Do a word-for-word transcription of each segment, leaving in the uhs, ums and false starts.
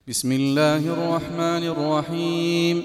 بسم الله الرحمن الرحيم.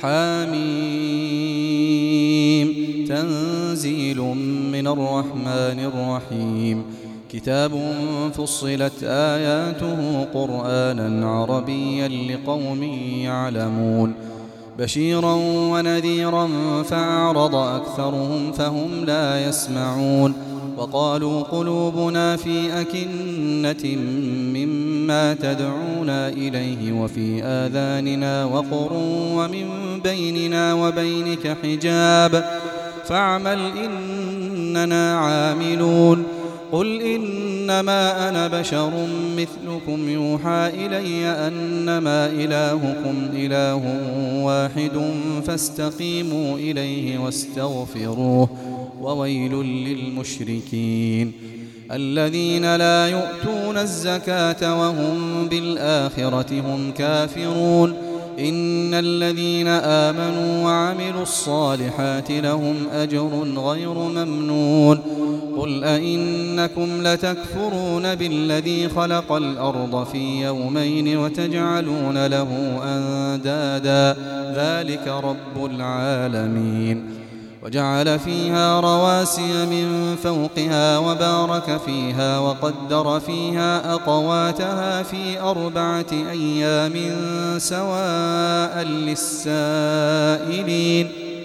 حميم. تنزيل من الرحمن الرحيم. كتاب فصلت آياته قرآنا عربيا لقوم يعلمون، بشيرا ونذيرا فأعرض أكثرهم فهم لا يسمعون. وقالوا قلوبنا في أكنة مما تدعونا إليه وفي آذاننا وقر ومن بيننا وبينك حجاب فاعمل إننا عاملون. قل إنما أنا بشر مثلكم يوحى إلي أنما إلهكم إله واحد فاستقيموا إليه واستغفروه وويل للمشركين الذين لا يؤتون الزكاة وهم بالآخرة هم كافرون. إن الذين آمنوا وعملوا الصالحات لهم أجر غير ممنون. قل أئنكم لتكفرون بالذي خلق الأرض في يومين وتجعلون له أندادا ذلك رب العالمين. وجعل فيها رواسي من فوقها وبارك فيها وقدر فيها أقواتها في أربعة أيام سواء للسائلين.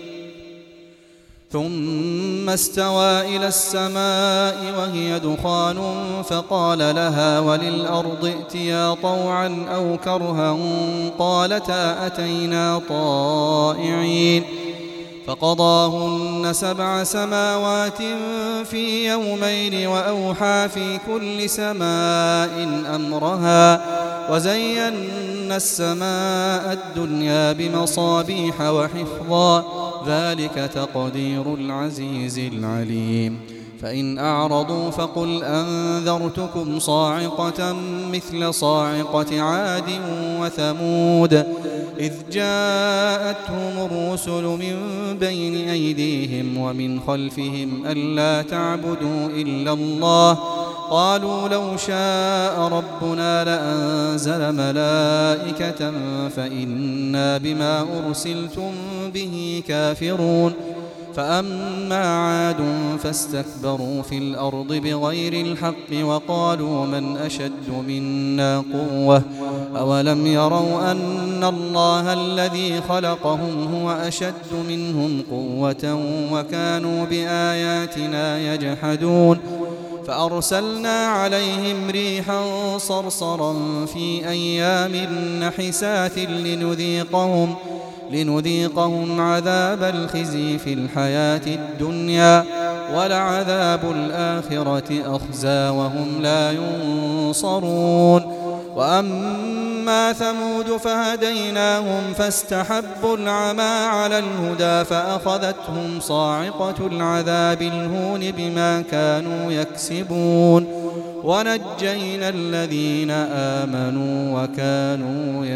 ثم استوى إلى السماء وهي دخان فقال لها وللأرض ائتيا طوعا أو كرها قالتا أتينا طائعين. فقضاهن سبع سماوات في يومين وأوحى في كل سماء أمرها وزينا السماء الدنيا بمصابيح وحفظا ذلك تقدير العزيز العليم. فإن أعرضوا فقل أنذرتكم صاعقة مثل صاعقة عاد وثمود إذ جاءتهم الرسل من بين أيديهم ومن خلفهم ألا تعبدوا إلا الله قالوا لو شاء ربنا لأنزل ملائكة فإنا بما أرسلتم به كافرون. فأما عاد فاستكبروا في الأرض بغير الحق وقالوا من أشد منا قوة أولم يروا أن الله الذي خلقهم هو أشد منهم قوة وكانوا بآياتنا يجحدون. فأرسلنا عليهم ريحا صرصرا في أيام نحسات لنذيقهم لنذيقهم عذاب الخزي في الحياة الدنيا ولعذاب الآخرة أخزى وهم لا ينصرون. وأما ثمود فهديناهم فاستحبوا العمى على الهدى فأخذتهم صاعقة العذاب الهون بما كانوا يكسبون ونجينا الذين آمنوا وكانوا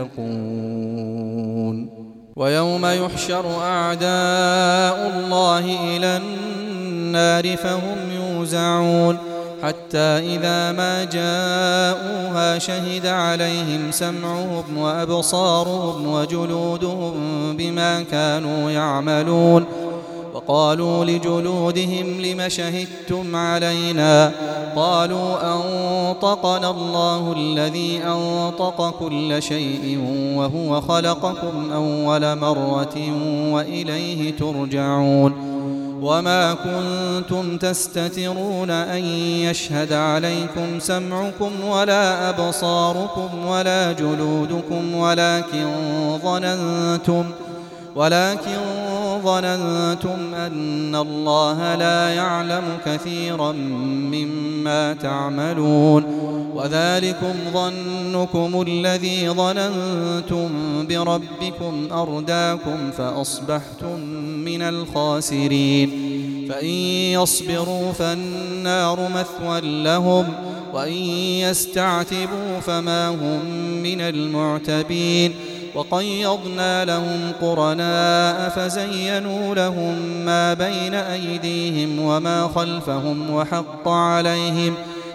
يتقون. ويوم يحشر أعداء الله إلى النار فهم يوزعون حتى إذا ما جاءوها شهد عليهم سمعهم وأبصارهم وجلودهم بما كانوا يعملون. وقالوا لجلودهم لم شهدتم علينا قالوا أنطقنا الله الذي أنطق كل شيء وهو خلقكم أول مرة وإليه ترجعون. وما كنتم تستترون أن يشهد عليكم سمعكم ولا أبصاركم ولا جلودكم ولكن ظننتم ولكن ظننتم أن الله لا يعلم كثيرا مما تعملون. وذلكم ظنكم الذي ظننتم بربكم أرداكم فأصبحتم من الخاسرين. فإن يصبروا فالنار مثوى لهم وإن يستعتبوا فما هم من المعتبين. وقيضنا لهم قرناء فزينوا لهم ما بين أيديهم وما خلفهم وحق عليهم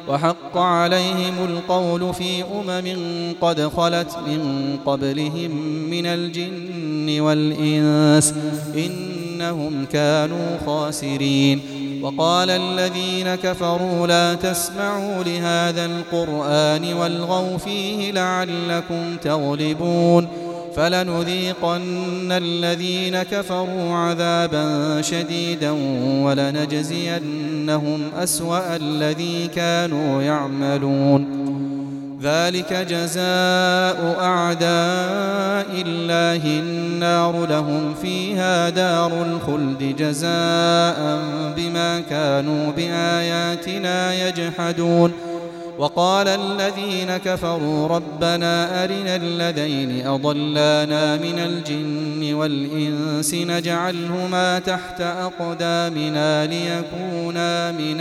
وحق عليهم القول في أمم قد خلت من قبلهم من الجن والإنس إنهم كانوا خاسرين. وقال الذين كفروا لا تسمعوا لهذا القرآن والغوا فيه لعلكم تغلبون فلنذيقن الذين كفروا عذابا شديدا ولنجزينهم أسوأ الذي كانوا يعملون. ذلك جزاء أعداء الله النار لهم فيها دار الخلد جزاء بما كانوا بآياتنا يجحدون. وقال الذين كفروا ربنا أرنا الذين أضلانا من الجن والإنس نجعلهما تحت أقدامنا ليكونا من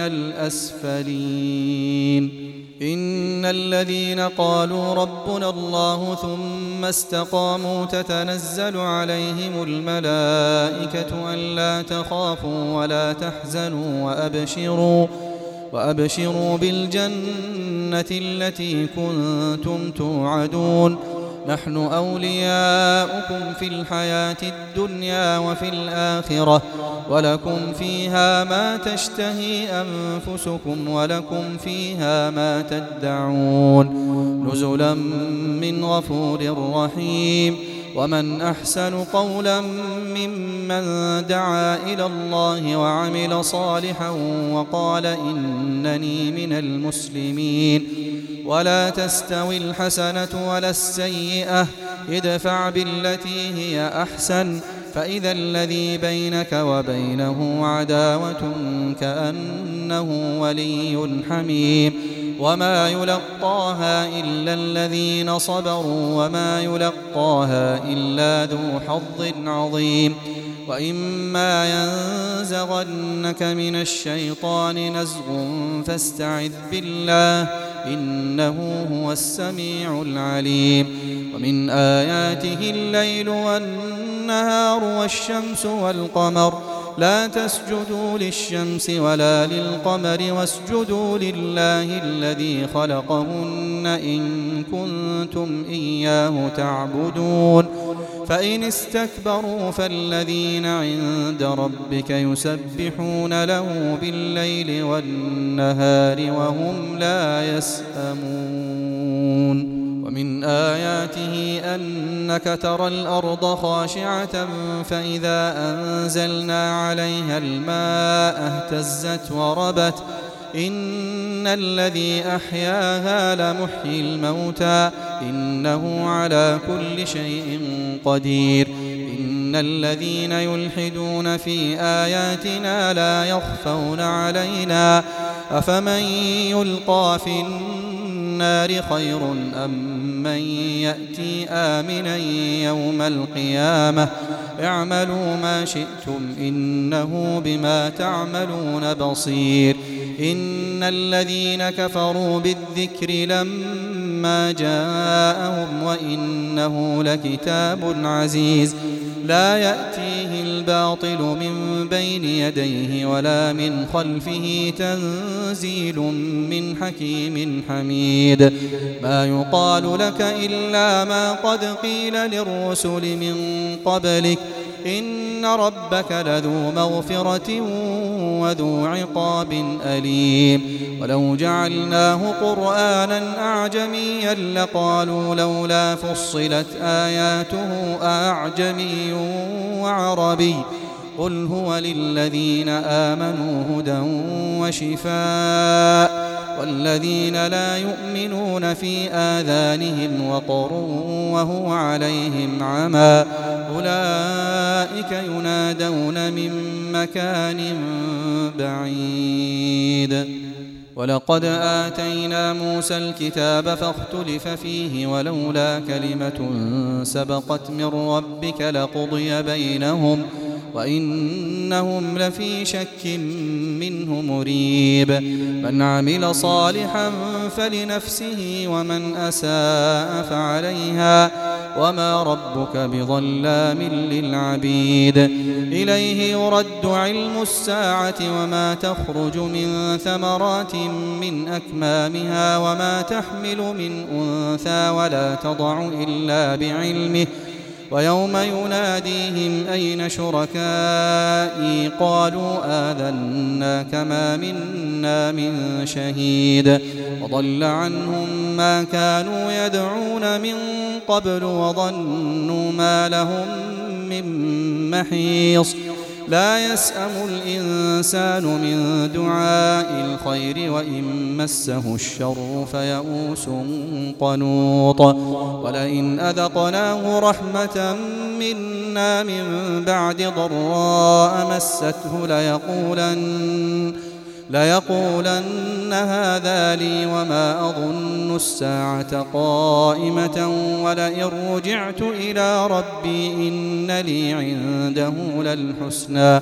الأسفلين. إن الذين قالوا ربنا الله ثم استقاموا تتنزل عليهم الملائكة ألا تخافوا ولا تحزنوا وأبشروا وأبشروا بالجنة التي كنتم توعدون نحن أولياؤكم في الحياة الدنيا وفي الآخرة ولكم فيها ما تشتهي أنفسكم ولكم فيها ما تدعون نزلا من غفور رحيم. ومن أحسن قولا ممن دعا إلى الله وعمل صالحا وقال إنني من المسلمين. ولا تستوي الحسنة ولا السيئة ادفع بالتي هي أحسن فإذا الذي بينك وبينه عداوة كأنه ولي حميم. وما يلقاها إلا الذين صبروا وما يلقاها إلا ذو حظ عظيم. وإما ينزغنك من الشيطان نزغ فاستعذ بالله إنه هو السميع العليم. ومن آياته الليل والنهار والشمس والقمر لا تسجدوا للشمس ولا للقمر واسجدوا لله الذي خلقهن إن كنتم إياه تعبدون. فإن استكبروا فالذين عند ربك يسبحون له بالليل والنهار وهم لا يسأمون. ومن آياته أنك ترى الأرض خاشعة فإذا أنزلنا عليها الماء اهتزت وربت إن الذي أحياها لمحيي الموتى إنه على كل شيء قدير. إن الذين يلحدون في آياتنا لا يخفون علينا أفمن يلقى في النار خير أم من يأتي آمنا يوم القيامة اعملوا ما شئتم إنه بما تعملون بصير. إن الذين كفروا بالذكر لما جاءهم وإنه لكتاب عزيز لا يأتيه الباطل من بين يديه ولا من خلفه تنزيل من حكيم حميد. ما يقال لك إلا ما قد قيل للرسل من قبلك إن ربك لذو مغفرة وذو عقاب أليم. ولو جعلناه قرآنا أعجميا لقالوا لولا فصلت آياته أعجمي وعربي قل هو للذين آمنوا هدى وشفاء والذين لا يؤمنون في آذانهم وقر وهو عليهم عمى أولئك ينادون من مكان بعيد. ولقد آتينا موسى الكتاب فاختلف فيه ولولا كلمة سبقت من ربك لقضي بينهم وإنهم لفي شك منه مريب. من عمل صالحا فلنفسه ومن أساء فعليها وما ربك بظلام للعبيد إليه يرد علم الساعة وما تخرج من ثمرات من أكمامها وما تحمل من أنثى ولا تضع إلا بعلمه ويوم يناديهم أين شركائي قالوا آذناك ما منا من شهيد وضل عنهم ما كانوا يدعون من قبل وظنوا ما لهم من محيص لا يسأم الإنسان من دعاء الخير وإن مسه الشر فيئوس قنوط ولئن أذقناه رحمة منا من بعد ضراء مسته ليقولن ليقولن هذا لي وما أظن الساعة قائمة ولئن رجعت إلى ربي إن لي عنده للحسنى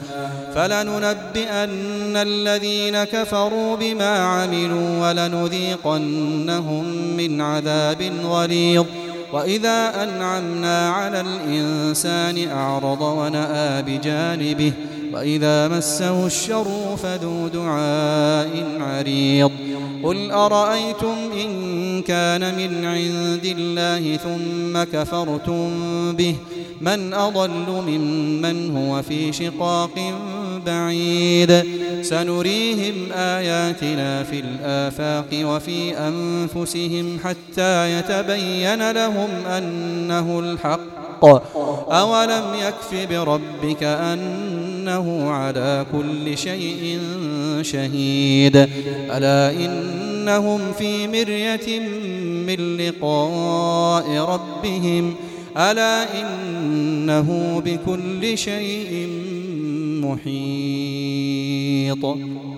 فلننبئن الذين كفروا بما عملوا ولنذيقنهم من عذاب غليظ وإذا أنعمنا على الإنسان أعرض ونأى بجانبه وإذا مسه الشر فذو دعاء عريض قل أرأيتم إن كان من عند الله ثم كفرتم به من أضل ممن هو في شقاق بعيد سنريهم آياتنا في الآفاق وفي أنفسهم حتى يتبين لهم أنه الحق أولم يكف بربك أنه على كل شيء شهيد ألا إنهم في مرية من لقاء ربهم ألا إنه بكل شيء محيط.